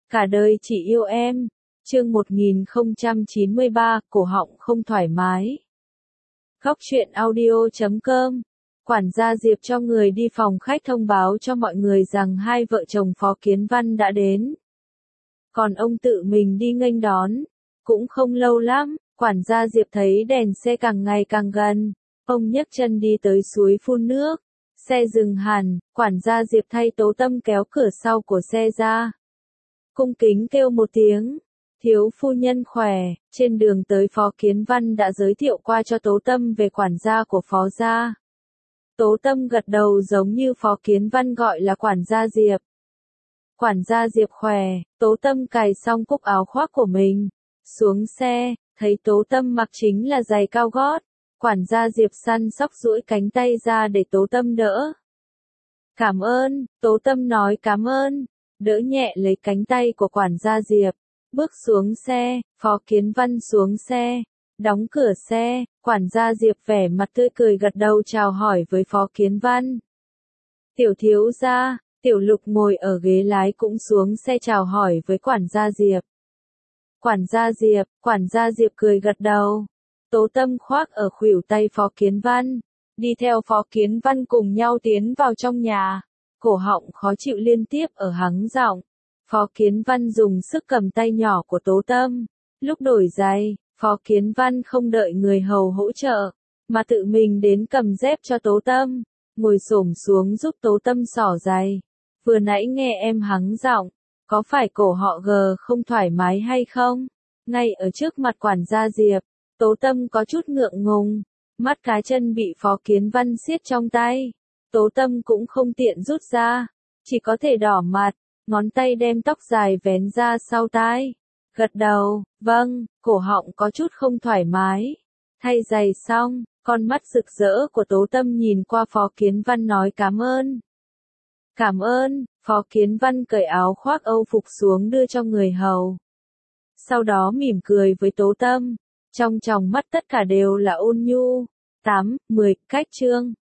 Cả đời chỉ yêu em. Chương 1093, cổ họng không thoải mái. Góc truyện audio.com. Quản gia Diệp cho người đi phòng khách thông báo cho mọi người rằng hai vợ chồng Phó Kiến Văn đã đến. Còn ông tự mình đi nghênh đón. Cũng không lâu lắm, quản gia Diệp thấy đèn xe càng ngày càng gần. Ông nhấc chân đi tới suối phun nước. Xe dừng hẳn, quản gia Diệp thay Tố Tâm kéo cửa sau của xe ra. Cung kính kêu một tiếng. Thiếu phu nhân khỏe. Trên đường tới Phó Kiến Văn đã giới thiệu qua cho Tố Tâm về quản gia của Phó gia. Tố Tâm gật đầu giống như Phó Kiến Văn gọi là quản gia Diệp. Quản gia Diệp khỏe. Tố Tâm cài xong cúc áo khoác của mình. Xuống xe, thấy Tố Tâm mặc chính là giày cao gót. Quản gia Diệp săn sóc duỗi cánh tay ra để Tố Tâm đỡ. Cảm ơn, Tố Tâm nói cảm ơn. Đỡ nhẹ lấy cánh tay của quản gia Diệp. Bước xuống xe, Phó Kiến Văn xuống xe. Đóng cửa xe, quản gia Diệp vẻ mặt tươi cười gật đầu chào hỏi với Phó Kiến Văn. Tiểu thiếu gia, Tiểu Lục ngồi ở ghế lái cũng xuống xe chào hỏi với quản gia Diệp. Quản gia Diệp cười gật đầu. Tố Tâm khoác ở khuỷu tay Phó Kiến Văn. Đi theo Phó Kiến Văn cùng nhau tiến vào trong nhà. Cổ họng khó chịu liên tiếp ở hắng giọng. Phó Kiến Văn dùng sức cầm tay nhỏ của Tố Tâm. Lúc đổi giày, Phó Kiến Văn không đợi người hầu hỗ trợ, mà tự mình đến cầm dép cho Tố Tâm. Ngồi xổm xuống giúp Tố Tâm xỏ giày. Vừa nãy nghe em hắng giọng, có phải cổ họ G không thoải mái hay không? Ngay ở trước mặt quản gia Diệp, Tố Tâm có chút ngượng ngùng. Mắt cá chân bị Phó Kiến Văn siết trong tay. Tố Tâm cũng không tiện rút ra, chỉ có thể đỏ mặt, ngón tay đem tóc dài vén ra sau tai. Gật đầu, vâng, cổ họng có chút không thoải mái. Thay giày xong, con mắt rực rỡ của Tố Tâm nhìn qua Phó Kiến Văn nói cảm ơn. Cảm ơn, Phó Kiến Văn cởi áo khoác Âu phục xuống đưa cho người hầu. Sau đó mỉm cười với Tố Tâm, trong tròng mắt tất cả đều là ôn nhu. 8, 10, cách chương.